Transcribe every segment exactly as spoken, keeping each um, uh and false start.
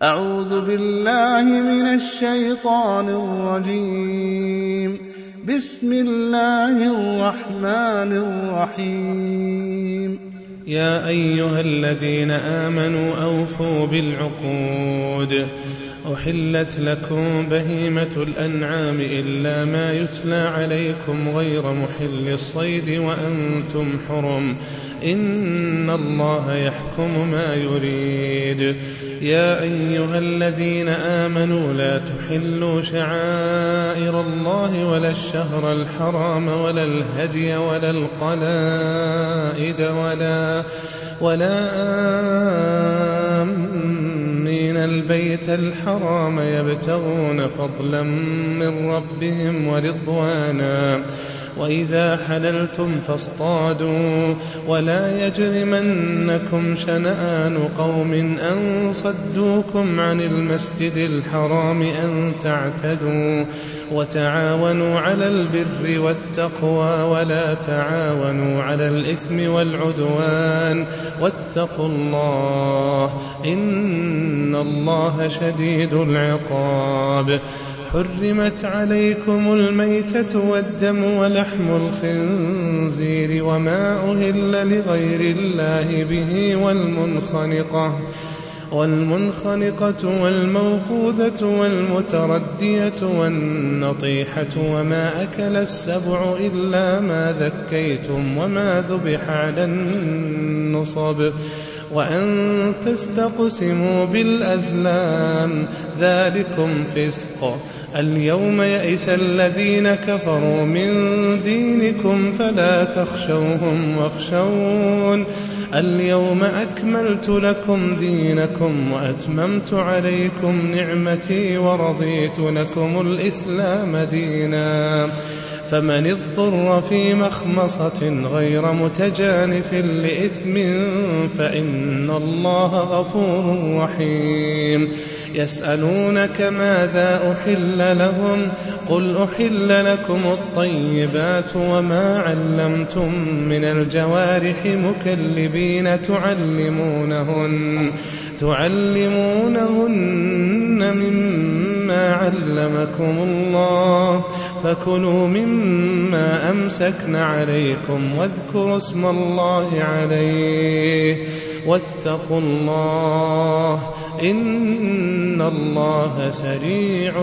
أعوذ بالله من الشيطان الرجيم. بسم الله الرحمن الرحيم. يا أيها الذين آمنوا أوفوا بالعقود. أحلت لكم بهيمة الأنعام إلا ما يتلى عليكم غير محل الصيد وأنتم حرم، إن الله يحكم ما يريد. يا أيها الذين آمنوا لا تحلوا شعائر الله ولا الشهر الحرام ولا الهدي ولا القلائد ولا ولا آمين البيت الحرام يبتغون فضلا من ربهم ورضوانا، وإذا حللتم فاصطادوا، ولا يجرمنكم شنآن قوم أن صدوكم عن المسجد الحرام أن تعتدوا، وتعاونوا على البر والتقوى ولا تعاونوا على الإثم والعدوان، واتقوا الله إن الله شديد العقاب. حرمت عليكم الميتة والدم ولحم الخنزير وما أهل لغير الله به والمنخنقة والمنخنقة والموقوذة والمتردية والنطيحة وما أكل السبع إلا ما ذكيتم وما ذبح على النصب، وأن تستقسموا بالأزلام، ذلكم فسق. اليوم يئس الذين كفروا من دينكم فلا تخشوهم واخشون، اليوم أكملت لكم دينكم وأتممت عليكم نعمتي ورضيت لكم الإسلام دينا، فمن اضطر في مخمصة غير متجانف لإثم فإن الله غفور رحيم. يسألونك ماذا أحل لهم، قل أحل لكم الطيبات وما علمتم من الجوارح مكلبين تعلمونهن تعلمونهن مما علمكم الله، فكلوا مما أمسكن عليكم واذكروا اسم الله عليه، واتقوا الله إن الله سريع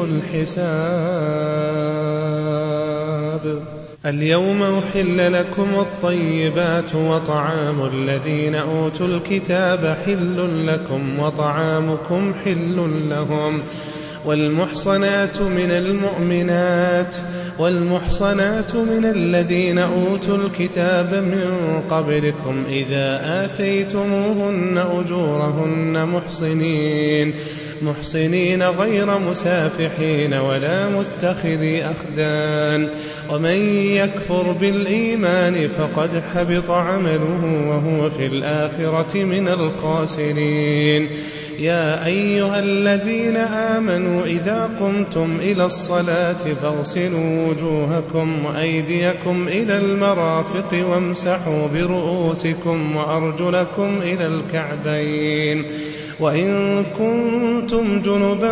الحساب. اليوم أحل لكم الطيبات وطعام الذين أوتوا الكتاب حل لكم وطعامكم حل لهم، والمحصنات من المؤمنات والمحصنات من الذين أوتوا الكتاب من قبلكم إذا آتيتموهن أجورهن محصنين محصنين غير مسافحين ولا متخذي أخدان، ومن يكفر بالإيمان فقد حبط عمله وهو في الآخرة من الخاسرين. يا أيها الذين آمنوا إذا قمتم إلى الصلاة فاغسلوا وجوهكم وأيديكم إلى المرافق وامسحوا برؤوسكم وأرجلكم إلى الكعبين، وإن كنتم جنبا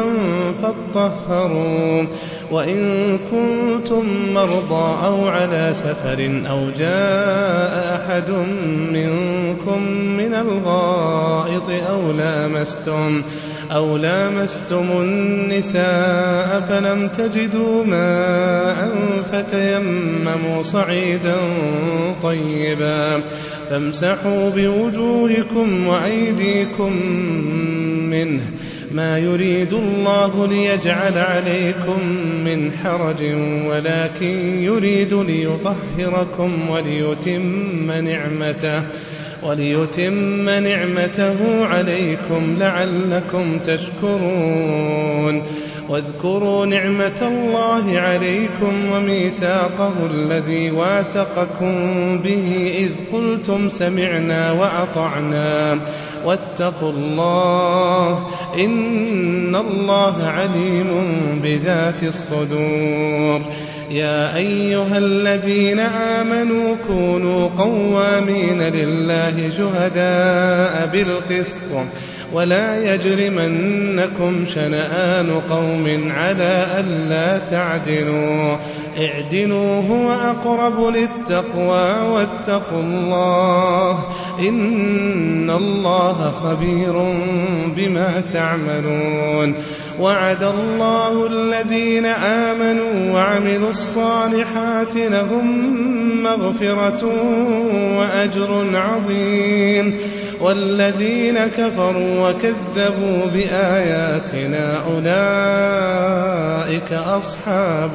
فاطهروا، وإن كنتم مرضى أو على سفر أو جاء أحد منكم من الغائط أو لامستم أو لامستم النساء فلم تجدوا ماء فتيمموا صعيدا طيبا فامسحوا بوجوهكم وأيديكم منه، ما يريد الله ليجعل عليكم من حرج ولكن يريد ليطهركم وليتم نعمته وليتم نعمته عليكم لعلكم تشكرون. واذكروا نعمة الله عليكم وميثاقه الذي واثقكم به إذ قلتم سمعنا وأطعنا، واتقوا الله إن الله عليم بذات الصدور. يا أيها الذين آمنوا كونوا قوامين لله شهداء بالقسط ولا يجرمنكم شنآن قوم على ألا تعدلوا اعدلوا هو أقرب للتقوى واتقوا الله إن الله خبير بما تعملون وعد الله الذين آمنوا وعملوا الصالحات لهم مغفرة وأجر عظيم والذين كفروا وكذبوا بآياتنا أولئك أصحاب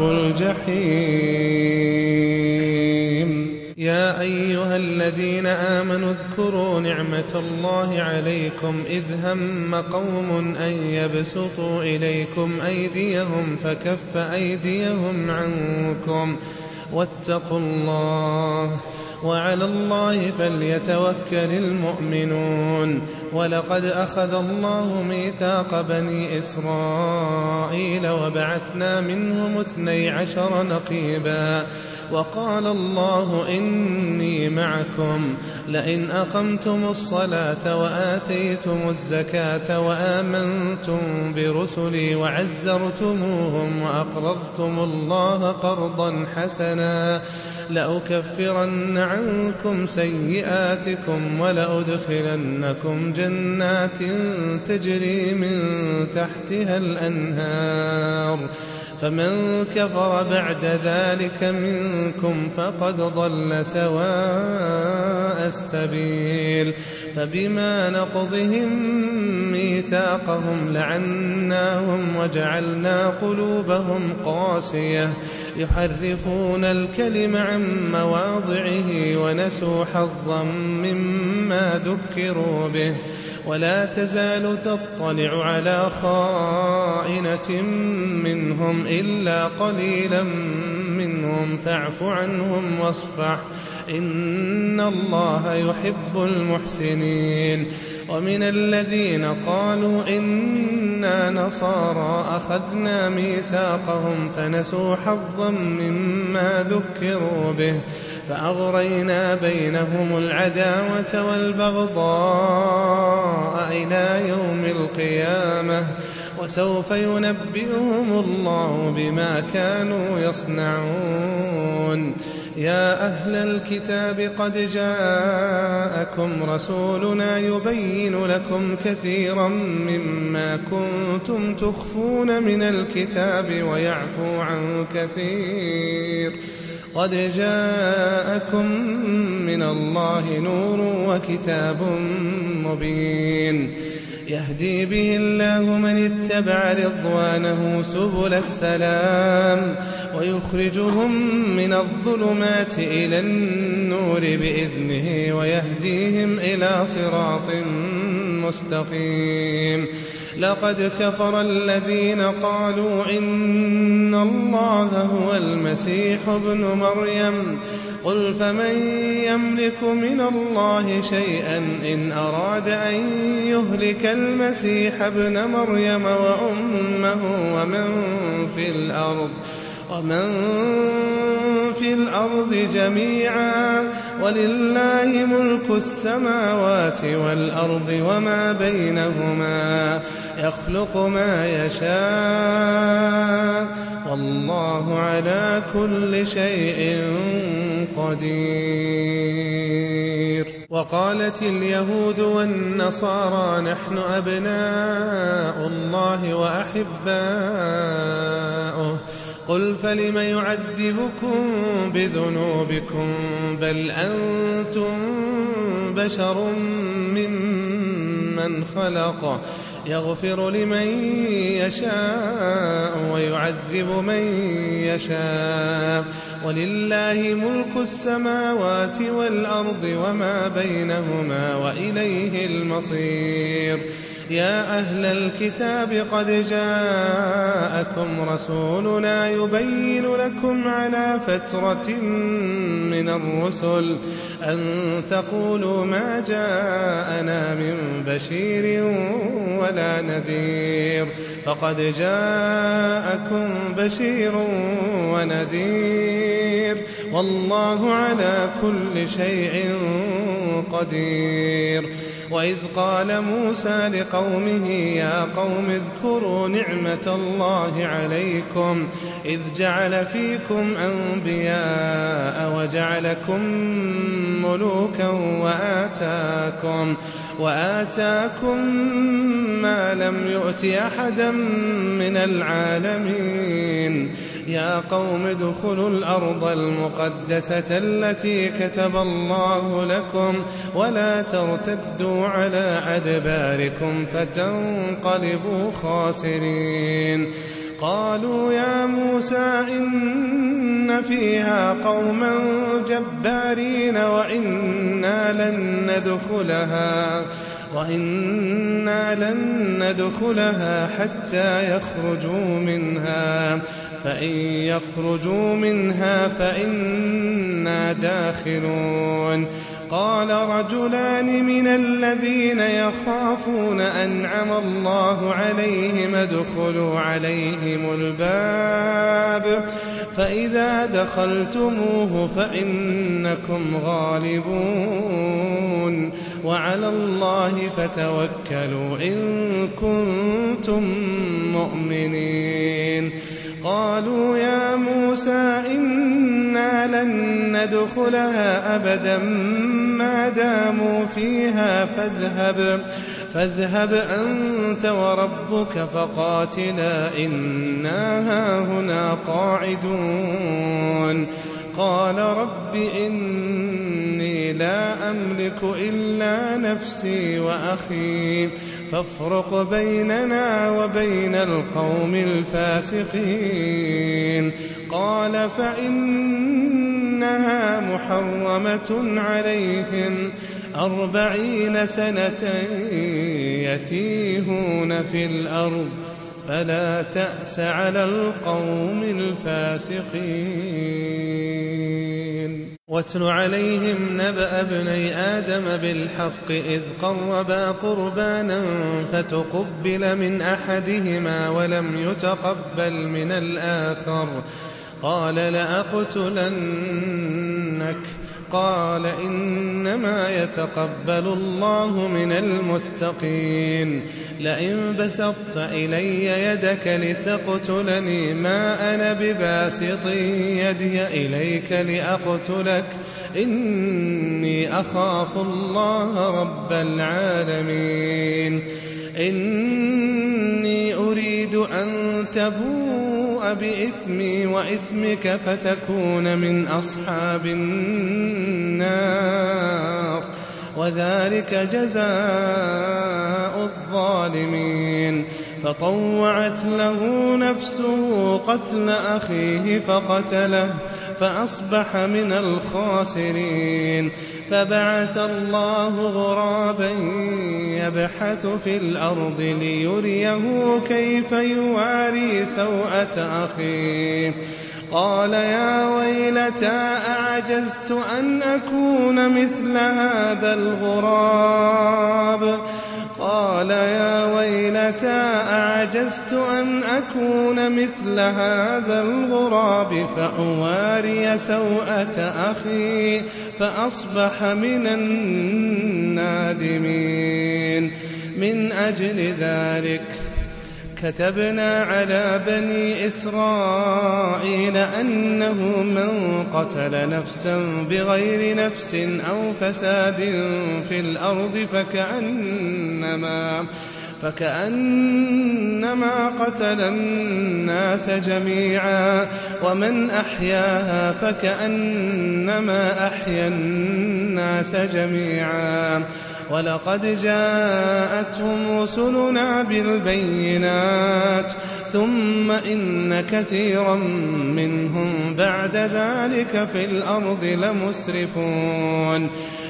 الجحيم يا أيها الذين آمنوا اذكروا نعمة الله عليكم إذ هم قوم أن يبسطوا إليكم أيديهم فكف أيديهم عنكم واتقوا الله وعلى الله فليتوكل المؤمنون ولقد أخذ الله ميثاق بني إسرائيل وبعثنا منهم اثني عشر نقيبا وقال الله إني معكم لئن أقمتم الصلاة وآتيتم الزكاة وآمنتم برسلي وعزرتموهم وأقرضتم الله قرضا حسنا لأكفرن عنكم سيئاتكم ولأدخلنكم جنات تجري من تحتها الأنهار فمن كفر بعد ذلك منكم فقد ضل سواء السبيل فبما نقضهم ميثاقهم لعناهم وجعلنا قلوبهم قاسية يحرفون الكلم عن مواضعه ونسوا حظا مما ذكروا به ولا تزال تطلع على خائنة منهم إلا قليلا منهم فاعف عنهم واصفح إن الله يحب المحسنين ومن الذين قالوا إنا نصارى أخذنا ميثاقهم فنسوا حظا مما ذكروا به فأغرينا بينهم العداوة والبغضاء إلى يوم القيامة وسوف ينبئهم الله بما كانوا يصنعون يا أهل الكتاب قد جاءكم رسولنا يبين لكم كثيرا مما كنتم تخفون من الكتاب ويعفو عن كثير قد جاءكم من الله نور وكتاب مبين يهدي به الله من اتبع رضوانه سبل السلام ويخرجهم من الظلمات إلى النور بإذنه ويهديهم إلى صراط مستقيم لقد كفر الذين قالوا إن الله هو المسيح ابن مريم قل فمن يملك من الله شيئا إن أراد أن يهلك المسيح ابن مريم وأمه ومن في الأرض ومن في الأرض جميعا ولله ملك السماوات والأرض وما بينهما يخلق ما يشاء والله على كل شيء قدير وقالت اليهود والنصارى نحن أبناء الله وأحباؤه قل فلم يعذبكم بذنوبكم بل أنتم بشر ممن خلق يغفر لمن يشاء ويعذب من يشاء ولله ملك السماوات والأرض وما بينهما وإليه المصير يا أهل الكتاب قد جاءكم رسولنا يبين لكم على فترة من الرسل أن تقولوا ما جاءنا من بشير ولا نذير فقد جاءكم بشير ونذير والله على كل شيء قدير. وإذ قال موسى لقومه يا قوم اذكروا نعمة الله عليكم إذ جعل فيكم أنبياء وجعلكم ملوكا وآتاكم, وآتاكم ما لم يؤت أحدا من العالمين. يا قوم ادخلوا الأرض المقدسة التي كتب الله لكم ولا ترتدوا على أدباركم فتنقلبوا خاسرين. قالوا يا موسى إن فيها قوما جبارين وإنا لن ندخلها وإنا لن ندخلها حتى يخرجوا منها فإن يخرجوا منها فإنا داخلون. قال رجلان من الذين يخافون أنعم الله عليهم ادخلوا عليهم الباب فإذا دخلتموه فإنكم غالبون وعلى الله فتوكلوا إن كنتم مؤمنين. قالوا يا موسى إنا لن ندخلها أبدا ما داموا فيها فاذهب, فاذهب أنت وربك فقاتلا إنا هاهنا قاعدون. قال رب إني لا أملك إلا نفسي وأخي فافرق بيننا وبين القوم الفاسقين. قال فإنها محرمة عليهم أربعين سنة يتيهون في الأرض فلا تأس على القوم الفاسقين. واتل عليهم نبأ ابني آدم بالحق إذ قربا قربانا فتقبل من أحدهما ولم يتقبل من الآخر قال لأقتلنك قال إنما يتقبل الله من المتقين. لئن بسطت إلي يدك لتقتلني ما أنا بباسط يدي إليك لأقتلك إني أخاف الله رب العالمين. إني أريد أن تبوء بإثمي وإثمك فتكون من أصحاب النار وذلك جزاء الظالمين. فطوعت له نفسه قتل أخيه فقتله فأصبح من الخاسرين. فبعث الله غرابا يبحث في الأرض ليريه كيف يواري سوءة أخيه قال يا ويلتى أعجزت أن أكون مثل هذا الغراب قال يا ويلتى أعجزت أن أكون مثل هذا الغراب فأواري سوءة أخي فأصبح من النادمين. من أجل ذلك كتبنا على بني إسرائيل أنه من قتل نفسا بغير نفس أو فساد في الأرض فكأنما فكأنما قتل الناس جميعا ومن أحياها فكأنما أحيا الناس جميعا. ولقد جاءتهم رسلنا بالبينات ثم إن كثيرا منهم بعد ذلك في الأرض لمسرفون.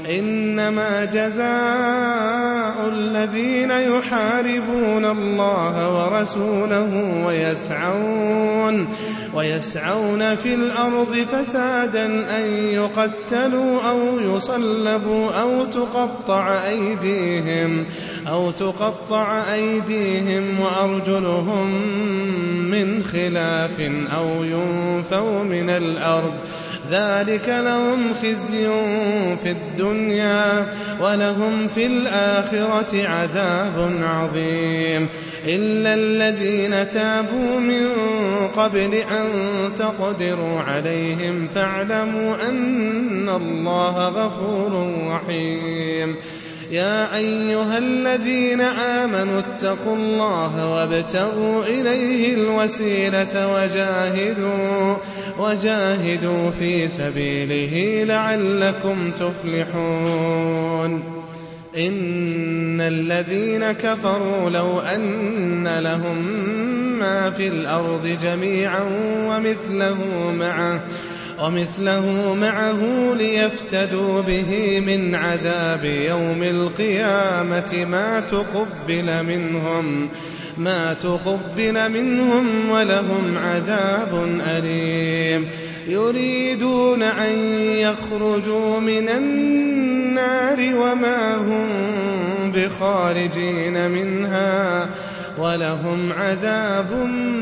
إنما جزاء الذين يحاربون الله ورسوله ويسعون, ويسعون في الأرض فسادا أن يقتلوا أو يصلبوا أو تقطع أيديهم, أو تقطع أيديهم وأرجلهم من خلاف أو ينفوا من الأرض. ذلك لهم خزي في الدنيا ولهم في الآخرة عذاب عظيم. إلا الذين تابوا من قبل أن تقدروا عليهم فاعلموا أن الله غفور رحيم. يا أيها الذين آمنوا اتقوا الله وابتغوا إليه الوسيلة وجاهدوا, وجاهدوا في سبيله لعلكم تفلحون. إن الذين كفروا لو أن لهم ما في الأرض جميعا ومثله معه ومثله معه ليفتدوا به من عذاب يوم القيامة ما تقبل منهم ما تقبل منهم ولهم عذاب أليم. يريدون أن يخرجوا من النار وما هم بخارجين منها ولهم عذاب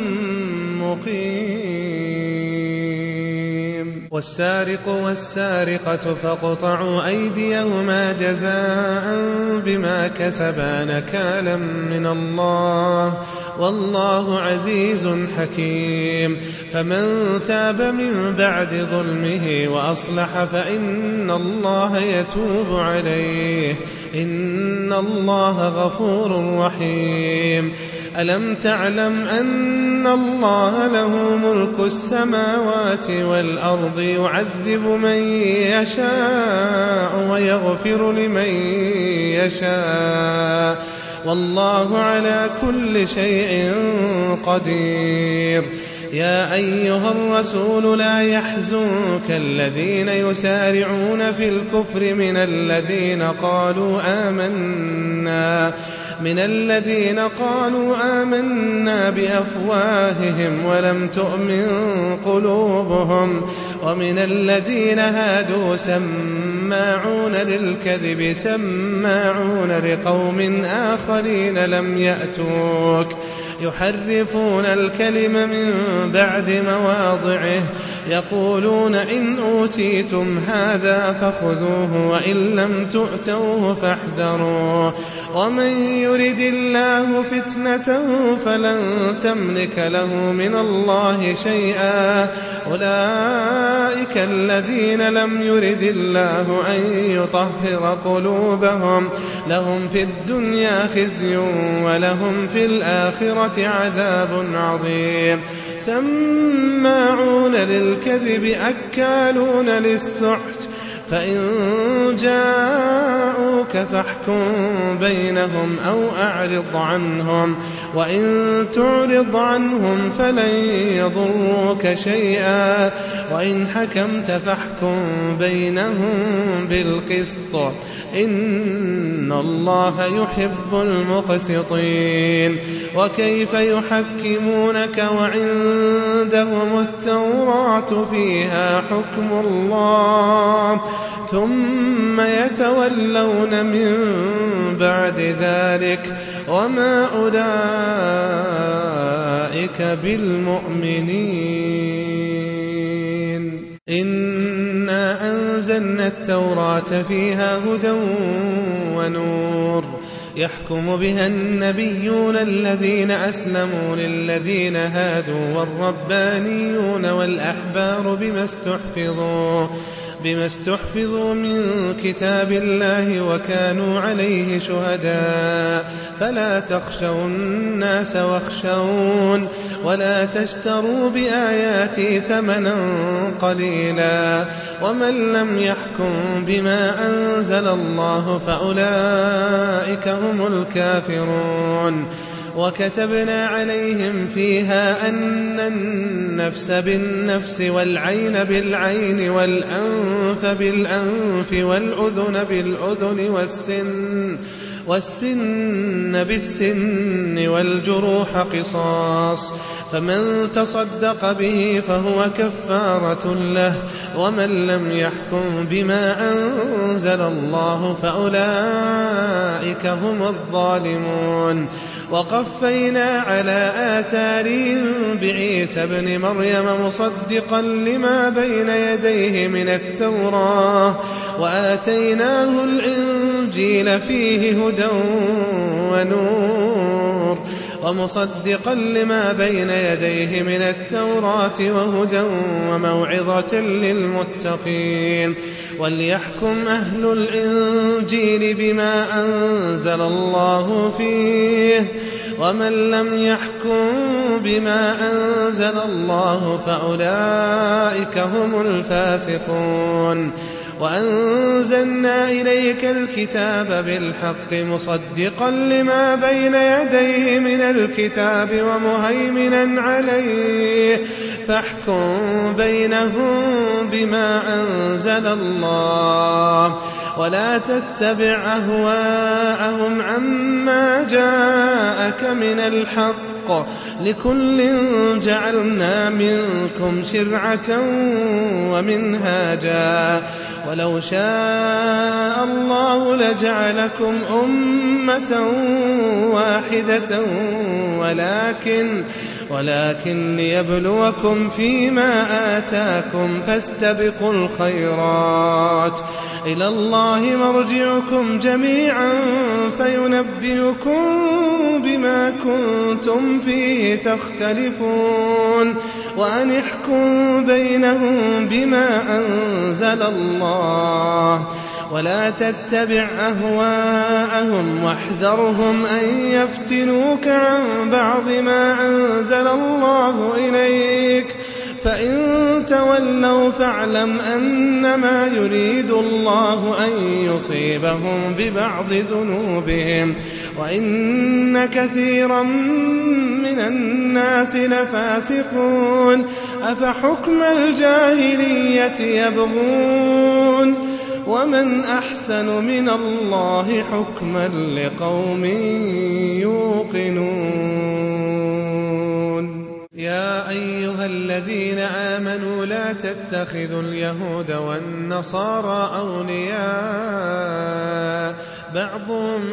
مقيم. والسارق والسارقة فاقطعوا أيديهما جزاء بما كسبا نكالا من الله والله عزيز حكيم. فمن تاب من بعد ظلمه وأصلح فإن الله يتوب عليه إن الله غفور رحيم. ألم تعلم أن الله له ملك السماوات والأرض يعذب من يشاء ويغفر لمن يشاء والله على كل شيء قدير. يا أيها الرسول لا يحزنك الذين يسارعون في الكفر من الذين قالوا آمنا من الذين قالوا آمنا بأفواههم ولم تؤمن قلوبهم ومن الذين هادوا سماعون للكذب سماعون لقوم آخرين لم يأتوك يحرفون الكلم من بعد مواضعه يقولون إن أوتيتم هذا فخذوه وإن لم تؤتوه فاحذروا ومن يرد الله فتنته فلن تملك له من الله شيئا أولئك الذين لم يرد الله أن يطهر قلوبهم لهم في الدنيا خزي ولهم في الآخرة عذاب عظيم. سماعون للكذب أكالون للسحت فإن جاءوك فاحكم بينهم أو أعرض عنهم وإن تعرض عنهم فلن يضروك شيئا وإن حكمت فاحكم بينهم بالقسط إن الله يحب المقسطين. وكيف يحكمونك وعندهم التوراة فيها حكم الله ثم يتولون من بعد ذلك وما أولئك بالمؤمنين. إنا أنزلنا التوراة فيها هدى ونور يحكم بها النبيون الذين أسلموا للذين هادوا والربانيون والأحبار بما استحفظوا بما استحفظوا من كتاب الله وكانوا عليه شهداء فلا تخشوا الناس واخشون ولا تشتروا بآياتي ثمنا قليلا ومن لم يحكم بما أنزل الله فأولئك هم الكافرون. وكتبنا عليهم فيها أن النفس بالنفس والعين بالعين والأنف بالأنف والأذن بالأذن والسن والسن بالسن والجروح قصاص، فمن تصدق به فهو كفارة له، ومن لم يحكم بما أنزل الله فأولئك هم الظالمون. وقفينا على آثارهم بعيسى ابن مريم مصدقا لما بين يديه من التوراة، وآتيناه الإنجيل فيه هدى ونور، ومصدقا لما بين يديه من التوراة وهدى وموعظة للمتقين. وليحكم أهل الإنجيل بما أنزل الله فيه، ومن لم يحكم بما أنزل الله فأولئك هم الفاسقون. وأنزلنا إليك الكتاب بالحق مصدقا لما بين يديه من الكتاب ومهيمنا عليه، فاحكم بينهم بما أنزل الله، ولا تتبع أهواءهم عما جاءك من الحق، لكل جعلنا منكم شرعة ومنهاجا، ولو شاء الله لجعلكم أمة واحدة ولكن ولكن ليبلوكم فيما آتاكم، فاستبقوا الخيرات، إلى الله مرجعكم جميعا فينبئكم بما كنتم فيه تختلفون. وأن احكم بينهم بما أنزل الله، ولا تتبع أهواءهم، واحذرهم أن يفتنوك عن بعض ما أنزل الله إليك، فإن تولوا فاعلم أنما يريد الله أن يصيبهم ببعض ذنوبهم، وإن كثيرا من الناس لفاسقون. أفحكم الجاهلية يبغون، ومن أحسن من الله حكما لقوم يوقنون. يا أيها الذين آمنوا لا تتخذوا اليهود والنصارى أولياء، بعضهم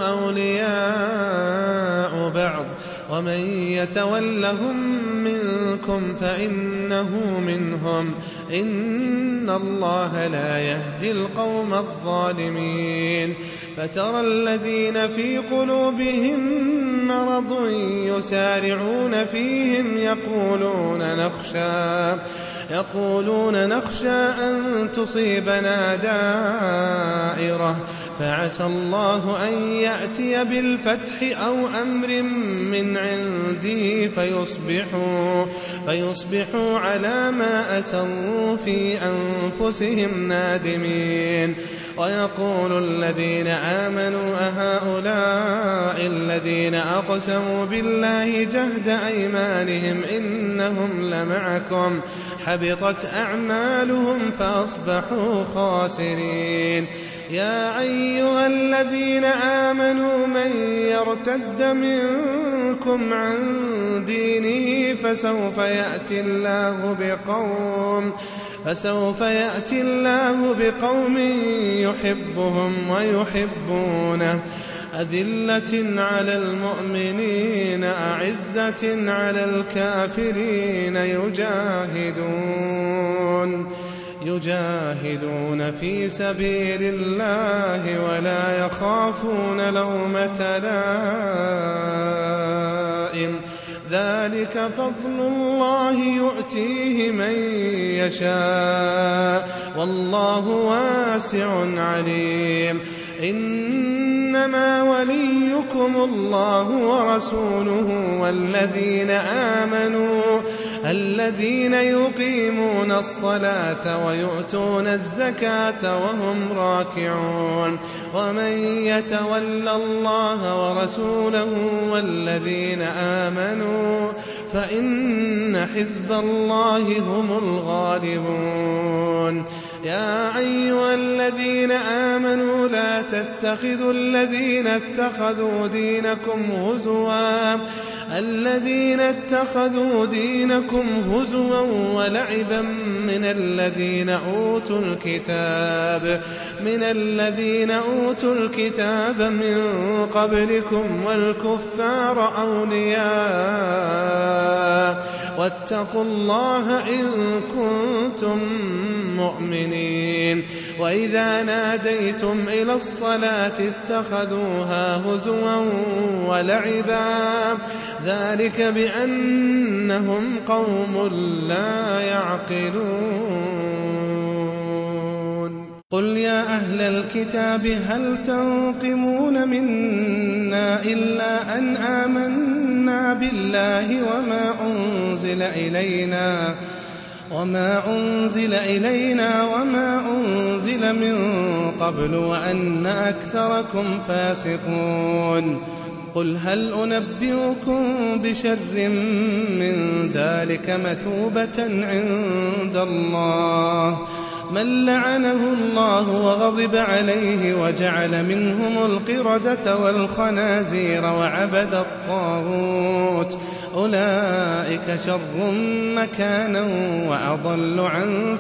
أولياء بعض، ومن يتولهم منكم فإنه منهم، إن الله لا يهدي القوم الظالمين. فترى الذين في قلوبهم مرض يسارعون فيهم يقولون نخشى يقولون نخشى أن تصيبنا دائرة، فعسى الله أن يأتي بالفتح أو أمر من عنده فيصبحوا, فيصبحوا على ما أسروا في أنفسهم نادمين. ويقول الذين آمنوا أهؤلاء الذين أقسموا بالله جهد أيمانهم إنهم لمعكم، حبطت أعمالهم فأصبحوا خاسرين. يا أيها الذين آمنوا من يرتد منكم عن دينه فسوف يأتي الله بقوم فسوف يأتي الله بقوم يحبهم ويحبونه، أذلة على المؤمنين أعزة على الكافرين، يجاهدون يجاهدون في سبيل الله ولا يخافون لومة لائم، ذلك فضل الله يؤتيه من يشاء والله واسع عليم. إنما وليكم الله ورسوله والذين آمنوا الذين يقيمون الصلاة ويؤتون الزكاة وهم راكعون ومن يتول الله ورسوله والذين آمنوا فإن حزب الله هم الغالبون. يا أيها الذين آمنوا لا تتخذوا الذين اتخذوا دينكم هزوا الذين اتخذوا دينكم هزوا ولعبا من الذين أوتوا الكتاب من الذين أوتوا الكتاب من قبلكم والكفار أولياء واتقوا الله إن كنتم مؤمنين. وإذا ناديتم إلى الصلاة اتخذوها هزوا ولعبا ذلك بأنهم قوم لا يعقلون. قل يا أهل الكتاب هل تنقمون منا إلا أن آمنا بالله وما أنزل إلينا وما أنزل إلينا وما أنزل من قبل وأن أكثركم فاسقون. قل هل أنبئكم بشر من ذلك مثوبة عند الله من لعنه الله وغضب عليه وجعل منهم القردة والخنازير وعبد الطاغوت أولئك شر مكانا وأضل عن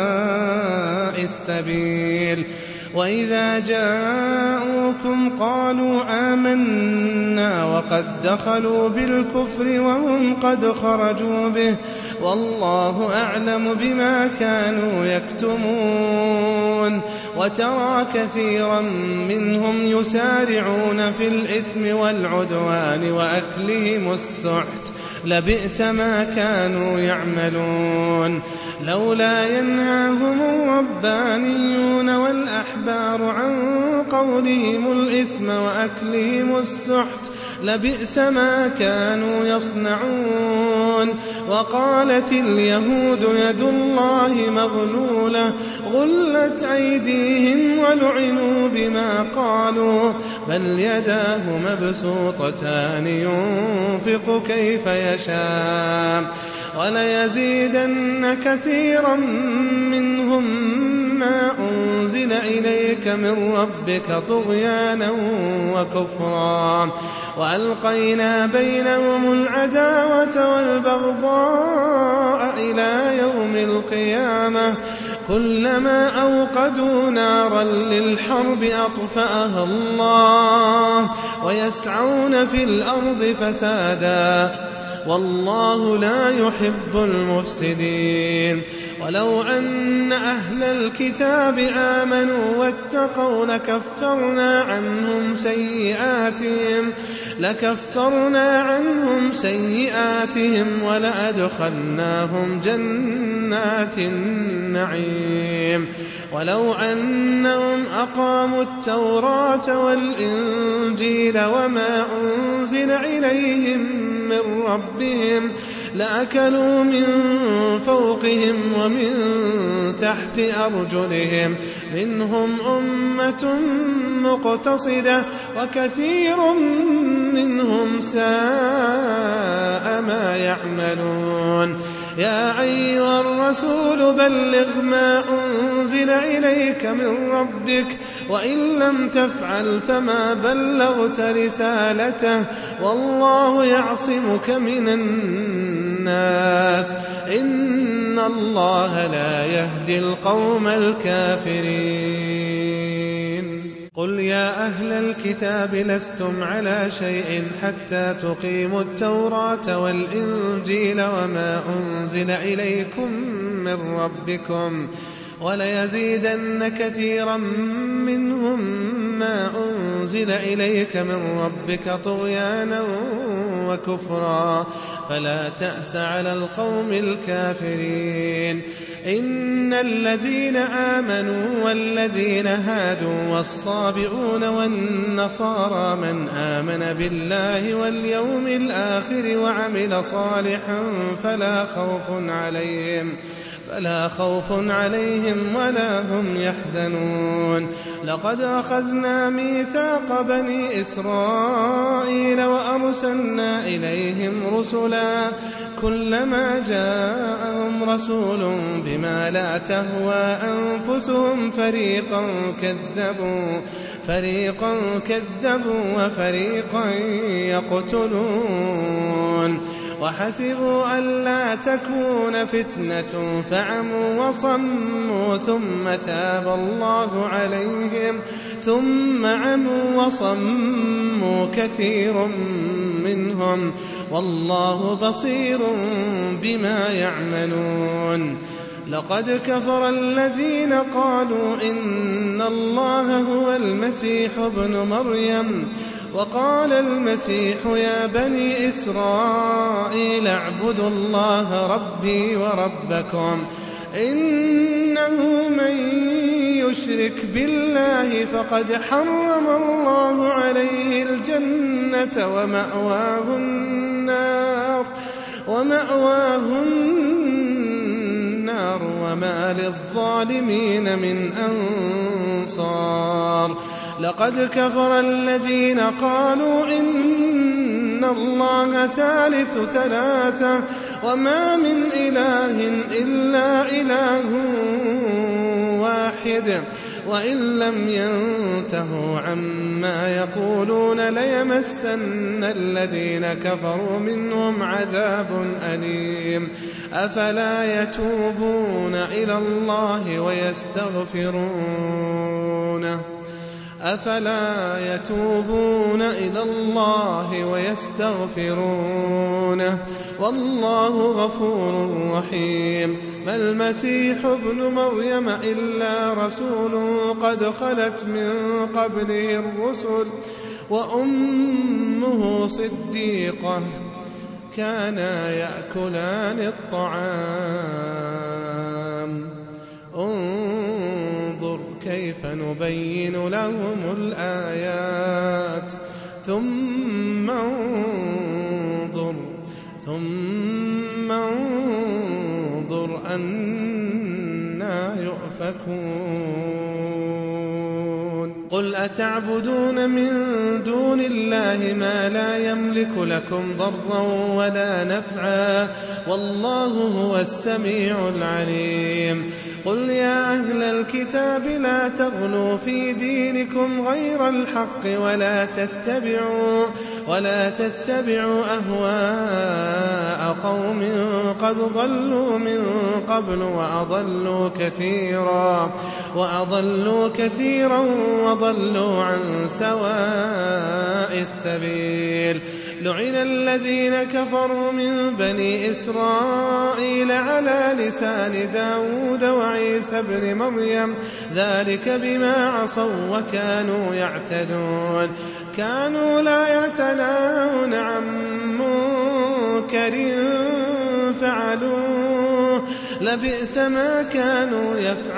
سواء السبيل. وإذا جاءوكم قالوا آمنا وقد دخلوا بالكفر وهم قد خرجوا به والله أعلم بما كانوا يكتمون. وترى كثيرا منهم يسارعون في الإثم والعدوان وأكلهم السحت لبئس ما كانوا يعملون. لولا ينهاهم الربانيون والأحبار عن قولهم الإثم وأكلهم السحت لبئس ما كانوا يصنعون. وقالت اليهود يد الله مغلولة غلت أيديهم ولعنوا بما قالوا بل يداه مبسوطتان ينفق كيف يشاء وليزيدن كثيرا منهم ما أنزل إليك من ربك طغيانا وكفرا وألقينا بينهم العداوة والبغضاء إلى يوم القيامة كلما أوقدوا نارا للحرب أطفأها الله ويسعون في الأرض فسادا والله لا يحب المفسدين. ولو أن أهل الكتاب آمنوا واتقوا لكفرنا عنهم سيئاتهم لكفرنا عنهم سيئاتهم ولأدخلناهم جنات النعيم. ولو أنهم أقاموا التوراة والإنجيل وما أنزل إليهم من ربهم لأكلوا من فوقهم ومن تحت أرجلهم منهم أمة مقتصدة وكثير منهم ساء ما يعملون. يا أيها الرسول بلغ ما أنزل إليك من ربك وإن لم تفعل فما بلغت رسالته والله يعصمك من الناس إن الله لا يهدي القوم الكافرين. قل يا أهل الكتاب لستم على شيء حتى تقيموا التوراة والإنجيل وما أنزل إليكم من ربكم وليزيدن كثيرا منهم ما أنزل إليك من ربك طغيانا وكفرا فلا تأس على القوم الكافرين. إن الذين آمنوا والذين هادوا والصابئون والنصارى من آمن بالله واليوم الآخر وعمل صالحا فلا خوف عليهم فلا خوف عليهم ولا هم يحزنون. لقد أخذنا ميثاق بني إسرائيل وأرسلنا إليهم رسلا كلما جاءهم رسول بما لا تهوى أنفسهم فريقا كذبوا فريقا كذبوا وفريقا يقتلون. وحسبوا ألا تكون فتنة فعموا وصموا ثم تاب الله عليهم ثم عموا وصموا كثير منهم والله بصير بما يعملون. لقد كفر الذين قالوا إن الله هو المسيح ابن مريم وقال المسيح يا بني إسرائيل اعبدوا الله ربي وربكم إنه من يشرك بالله فقد حرم الله عليه الجنة ومأواه النار ومأواه النار وما للظالمين من أنصار. لقد كفر الذين قالوا إن الله ثالث ثلاثة وما من إله إلا إله واحد وإن لم ينتهوا عما يقولون ليمسن الذين كفروا منهم عذاب أليم. أفلا يتوبون إلى الله ويستغفرونه أفلا يتوبون إلى الله ويستغفرونه والله غفور رحيم. ما المسيح ابن مريم إلا رسول قد خلت من قبله الرسل وأمه صديقة كانا يأكلان الطعام انظر كيف نبين لهم الآيات ثم انظر ثم انظر أنى يؤفكون. قل أتعبدون من دون الله ما لا يملك لكم ضرا ولا نفعا والله هو السميع العليم. قل يا أهل الكتاب لا تغلوا في دينكم غير الحق ولا تتبعوا ولا تتبعوا أهواء قوم قد ضلوا من قبل وأضلوا كثيرا وأضلوا كثيرا وضلوا عن سواء السبيل. لعن الذين كفروا من بني إسرائيل على لسان داود وعيسى بن مريم ذلك بما عصوا وكانوا يعتدون. كانوا لا يتناهون عن منكر فعلوه لبئس ما كانوا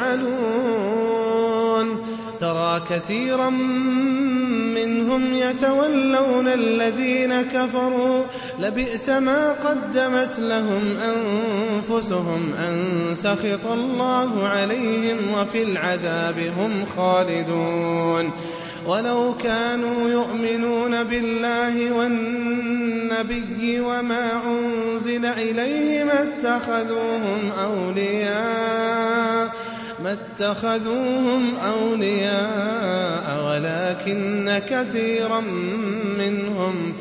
يفعلون. ترى كثيرا منهم يتولون الذين كفروا لبئس ما قدمت لهم أنفسهم أن سخط الله عليهم وفي العذاب هم خالدون. ولو كانوا يؤمنون بالله والنبي وما أنزل إليه ما اتخذوهم أولياء ما اتخذوهم أولياء ولكن كثيرا منهم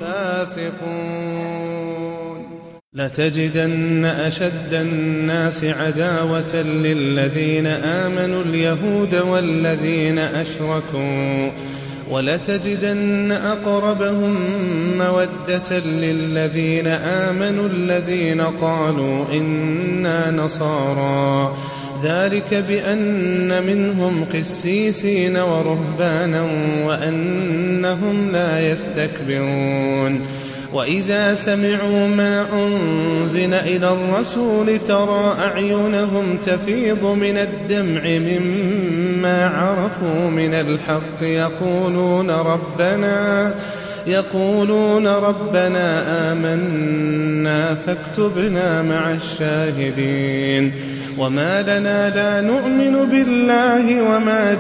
فاسقون. لتجدن أشد الناس عداوة للذين آمنوا اليهود والذين أشركوا ولتجدن أقربهم مودة للذين آمنوا الذين قالوا إنا نصارى ذلك بأن منهم قسيسين ورهبانا وأنهم لا يستكبرون وإذا سمعوا ما أنزل إلى الرسول ترى أعينهم تفيض من الدمع مما عرفوا من الحق يقولون ربنا يقولون ربنا آمنا فاكتبنا مع الشاهدين وما لنا لا نؤمن بالله وما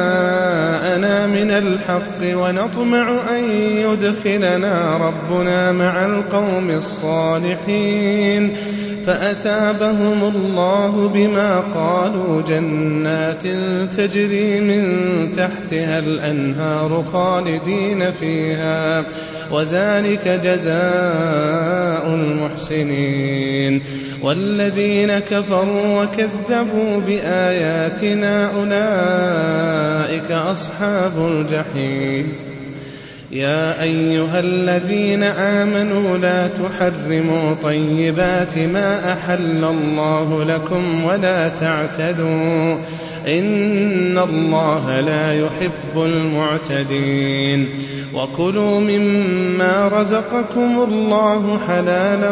جاءنا من الحق ونطمع أن يدخلنا ربنا مع القوم الصالحين فأثابهم الله بما قالوا جنات تجري من تحتها الأنهار خالدين فيها وذلك جزاء المحسنين والذين كفروا وكذبوا بآياتنا أولئك أصحاب الجحيم يا أيها الذين آمنوا لا تحرموا طيبات ما أحل الله لكم ولا تعتدوا إن الله لا يحب المعتدين وكلوا مما رزقكم الله حلالا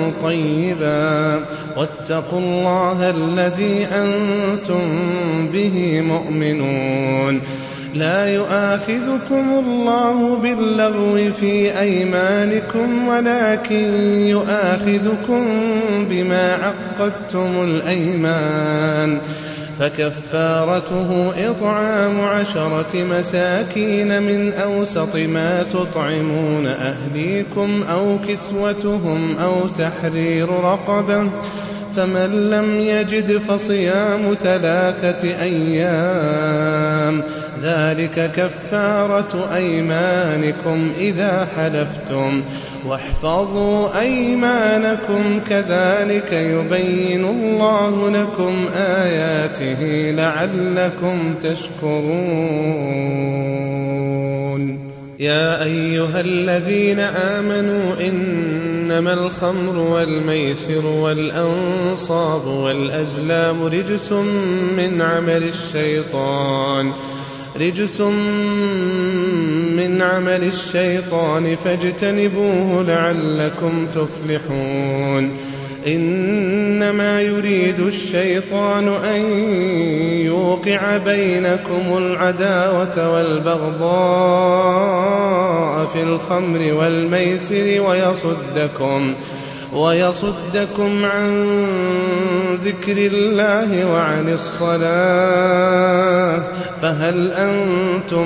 طيبا واتقوا الله الذي أنتم به مؤمنون لا يؤاخذكم الله باللغو في أيمانكم ولكن يؤاخذكم بما عقدتم الأيمان فكفارته إطعام عشرة مساكين من أوسط ما تطعمون أهليكم أو كسوتهم أو تحرير رقبة فمن لم يجد فصيام ثلاثة أيام ذلك كفارة أيمانكم إذا حلفتم واحفظوا أيمانكم كذلك يبين الله لكم آياته لعلكم تشكرون يا أيها الذين آمنوا إنما الخمر والميسر والأنصاب والأزلام رجس من عمل الشيطان رجس من عمل الشيطان فاجتنبوه لعلكم تفلحون إنما يريد الشيطان أن يوقع بينكم العداوة والبغضاء في الخمر والميسر ويصدكم ويصدكم عن ذكر الله وعن الصلاة فهل أنتم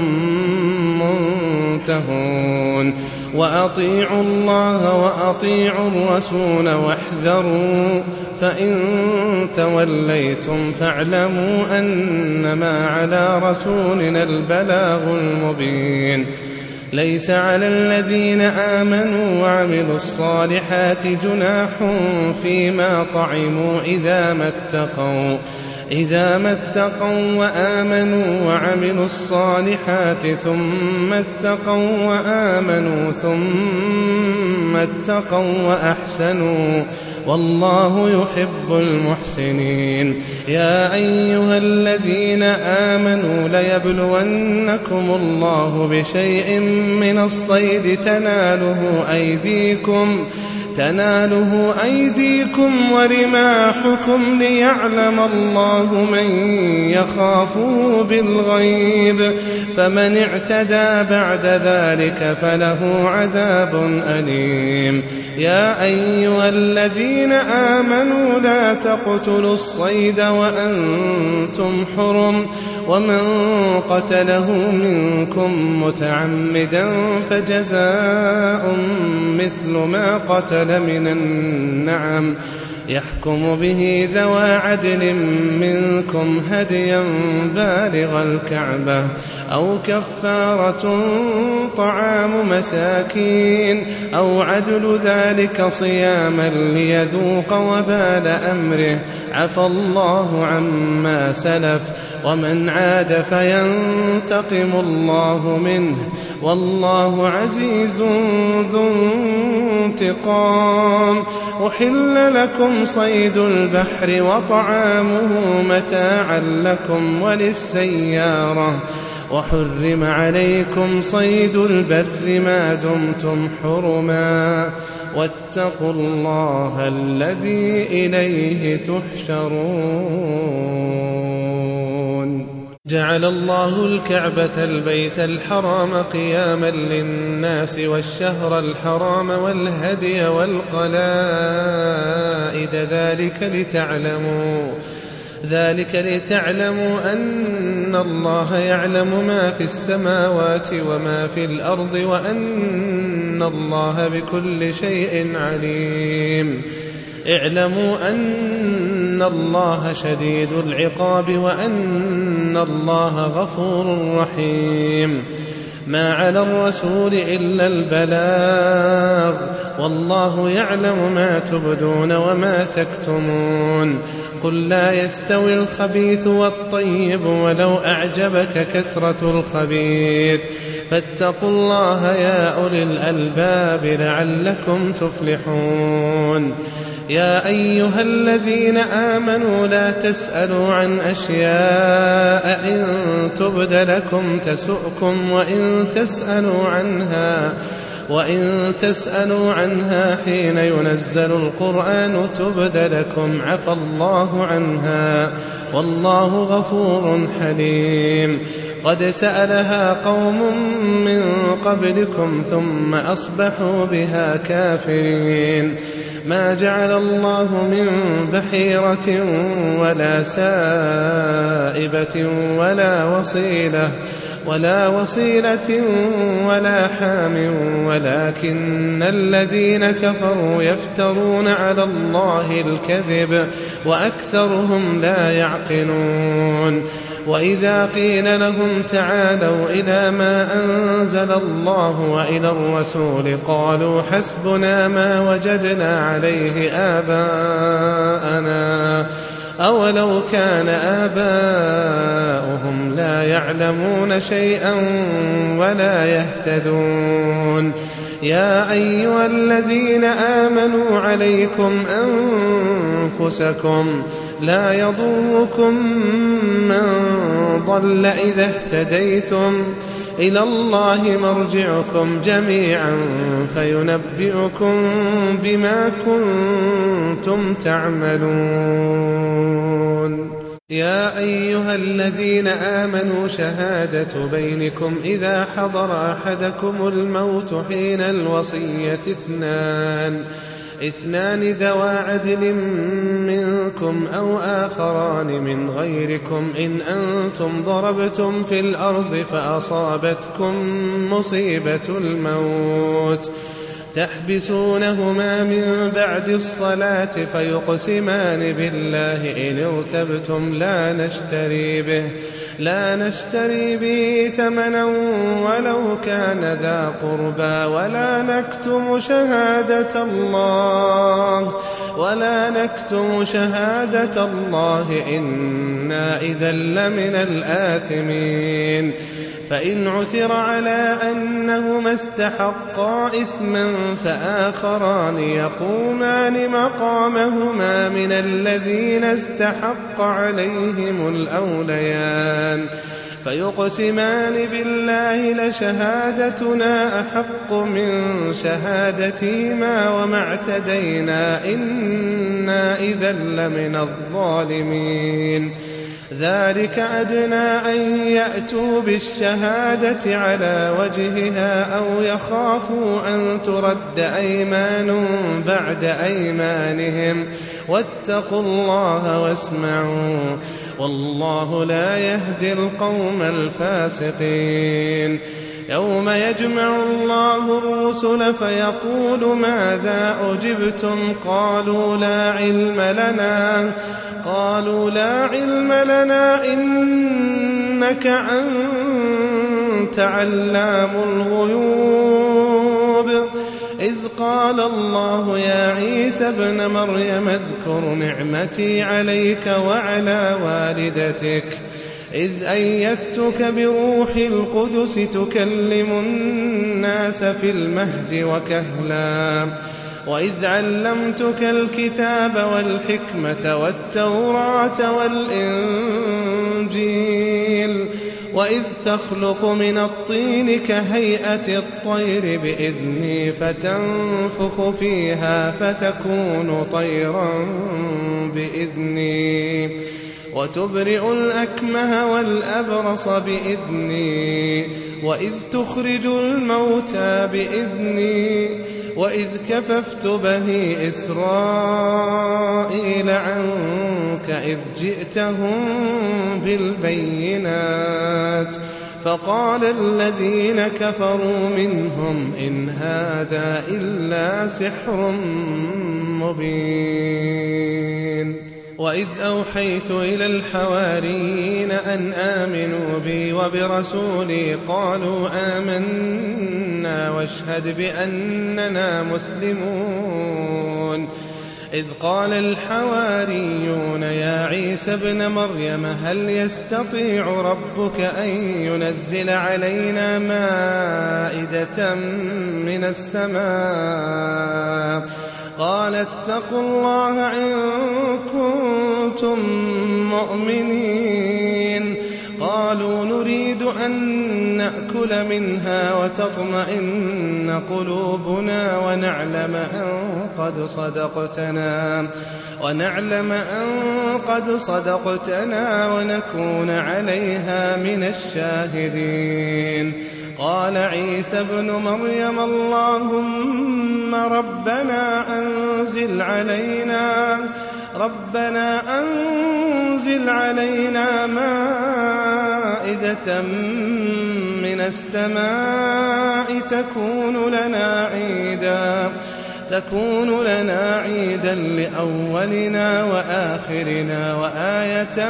منتهون وأطيعوا الله وأطيعوا الرسول واحذروا فإن توليتم فاعلموا أنما على رسولنا البلاغ المبين ليس على الذين آمنوا وعملوا الصالحات جناح فيما طعموا إذا ما اتقوا إذا ما اتقوا وآمنوا وعملوا الصالحات ثم اتقوا وآمنوا ثم اتقوا وأحسنوا والله يحب المحسنين يا أيها الذين آمنوا ليبلونكم الله بشيء من الصيد تناله أيديكم تناله أيديكم ورماحكم ليعلم الله من يخافه بالغيب فمن اعتدى بعد ذلك فله عذاب أليم يا أيها الذين آمنوا لا تقتلوا الصيد وأنتم حرم ومن قتله منكم متعمدا فجزاء مثل ما قتل من النعم يحكم به ذوى عدل منكم هديا بالغ الكعبة أو كفارة طعام مساكين أو عدل ذلك صياما ليذوق وبال أمره عفى الله عما سلف ومن عاد فينتقم الله منه والله عزيز ذو انتقام. أحل لكم صيد البحر وطعامه متاعا لكم وللسيارة وحرم عليكم صيد البر ما دمتم حرما واتقوا الله الذي إليه تحشرون. جعل الله الكعبة البيت الحرام قياما للناس والشهر الحرام والهدي والقلائد ذلك لتعلموا ذلك لتعلموا أن الله يعلم ما في السماوات وما في الأرض وأن الله بكل شيء عليم. اعلموا أن الله شديد العقاب وأن الله غفور رحيم. ما على الرسول إلا البلاغ والله يعلم ما تبدون وما تكتمون. قل لا يستوي الخبيث والطيب ولو أعجبك كثرة الخبيث فاتقوا الله يا أولي الألباب لعلكم تفلحون. يا أيها الذين آمنوا لا تسألوا عن أشياء إن تبد لكم تسؤكم وإن تسألوا عنها وإن تسألوا عنها حين ينزل القرآن تبد لكم عفى الله عنها والله غفور حليم. قد سألها قوم من قبلكم ثم أصبحوا بها كافرين. ما جعل الله من بحيرة ولا سائبة ولا وصيلة ولا وصيلة ولا حام ولكن الذين كفروا يفترون على الله الكذب وأكثرهم لا يعقلون. وإذا قيل لهم تعالوا إلى ما أنزل الله وإلى الرسول قالوا حسبنا ما وجدنا عليه آباءنا أولو كان آباؤهم لا يعلمون شيئا ولا يهتدون. يا أيها الذين آمنوا عليكم أنفسكم لا يضركم من ضل إذا اهتديتم إلى الله مرجعكم جميعا فينبئكم بما كنتم تعملون. يا أيها الذين آمنوا شهادة بينكم إذا حضر أحدكم الموت حين الوصية اثنان اثنان ذوى عدل منكم أو آخران من غيركم إن أنتم ضربتم في الأرض فأصابتكم مصيبة الموت تحبسونهما من بعد الصلاة فيقسمان بالله إن ارتبتم لا نشتري به لا نشتري به ثمنا ولو كان ذا قربى ولا نكتم شهادة الله ولا نكتم شهادة الله إنا إذا لمن الآثمين. فإن عثر على أنهما استحقا إثما فآخران يقومان مقامهما من الذين استحق عليهم الأوليان فيقسمان بالله لشهادتنا أحق من شهادتهما وما اعتدينا إنا إذا لمن الظالمين. ذلك أدنى أن يأتوا بالشهادة على وجهها أو يخافوا أن ترد أيمان بعد أيمانهم واتقوا الله واسمعوا والله لا يهدي القوم الفاسقين. يوم يجمع الله الرسل فيقول ماذا أجبتم قالوا لا علم لنا قالوا لا علم لنا إنك أنت علام الغيوب. إذ قال الله يا عيسى ابن مريم اذكر نعمتي عليك وعلى والدتك إذ أيدتك بروح القدس تكلم الناس في المهد وكهلا وإذ علمتك الكتاب والحكمة والتوراة والإنجيل وإذ تخلق من الطين كهيئة الطير بإذني فتنفخ فيها فتكون طيرا بإذني وتبرئ الأكمه والأبرص بإذني وإذ تخرج الموتى بإذني وإذ كففت بني إسرائيل عنك إذ جئتهم بالبينات فقال الذين كفروا منهم إن هذا إلا سحر مبين وإذ أوحيت إلى الحواريين أن آمنوا بي وبرسولي قالوا آمنا واشهد بأننا مسلمون إذ قال الحواريون يا عيسى ابن مريم هل يستطيع ربك أن ينزل علينا مائدة من السماء قال اتقوا الله إن كنتم مؤمنين قالوا نريد أن نأكل منها وتطمئن قلوبنا ونعلم أن قد صدقتنا ونعلم أن قد صدقتنا ونكون عليها من الشاهدين قال عيسى ابن مريم اللهم ربنا أنزل علينا ربنا أنزل علينا مائدة من السماء تكون لنا عيدا تكون لنا عيدا لأولنا وآخرنا وآية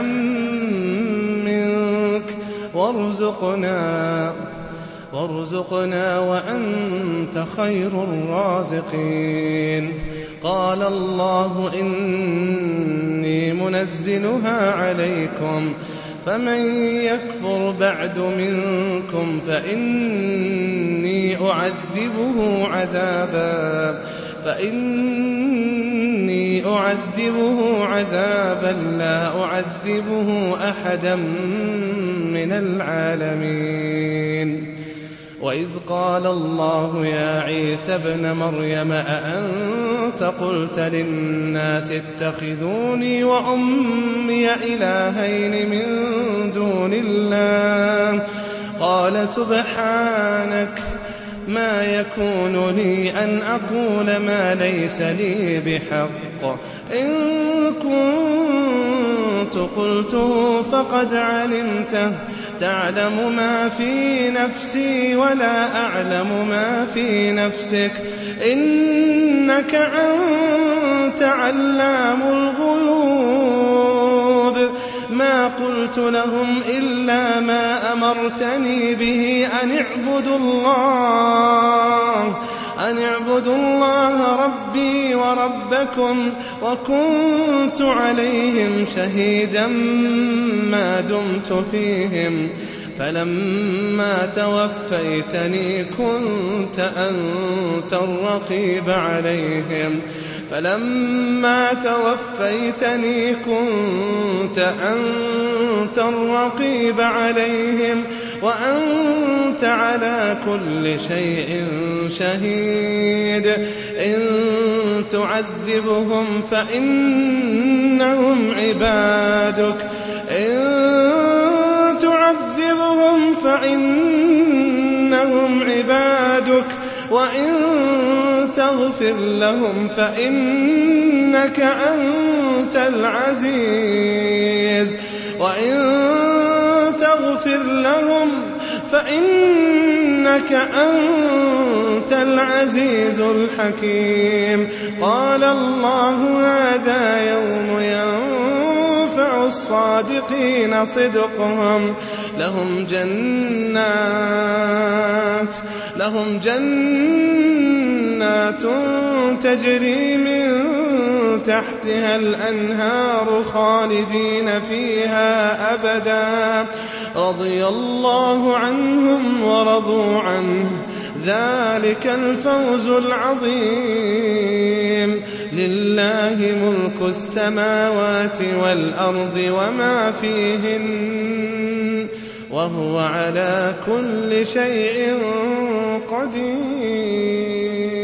منك وارزقنا وارزقنا وأنت خير الرازقين قال الله إني منزلها عليكم فمن يكفر بعد منكم فإني أعذبه عذابا فإني أعذبه عذابا لا أعذبه أحدا من العالمين وإذ قال الله يا عيسى ابن مريم أأنت قلت للناس اتخذوني وأمي إلهين من دون الله قال سبحانك ما يكون لي أن أقول ما ليس لي بحق إن كنت قلته فقد علمته تعلم ما في نفسي ولا أعلم ما في نفسك إنك أنت علام الغيوب ما قلت لهم إلا ما أمرتني به أن اعبدوا الله أن اعبدوا الله ربي وربكم وكنت عليهم شهيدا ما دمت فيهم فلما توفيتني كنت أنت الرقيب عليهم فلما توفيتني كنت أنت الرقيب عليهم وأنت على كل شيء شهيد إن تعذبهم فإنهم عبادك إن تعذبهم فإنهم عبادك وإن تغفر لهم فإنك أنت العزيز وإن تغفر لهم فإنك أنت العزيز الحكيم قال الله هذا يوم ينفع الصادقين صدقهم لهم جنات لهم جنات تجري من تحتها الأنهار خالدين فيها أبدا رضي الله عنهم ورضوا عنه ذلك الفوز العظيم لله ملك السماوات والأرض وما فيهن وهو على كل شيء قدير.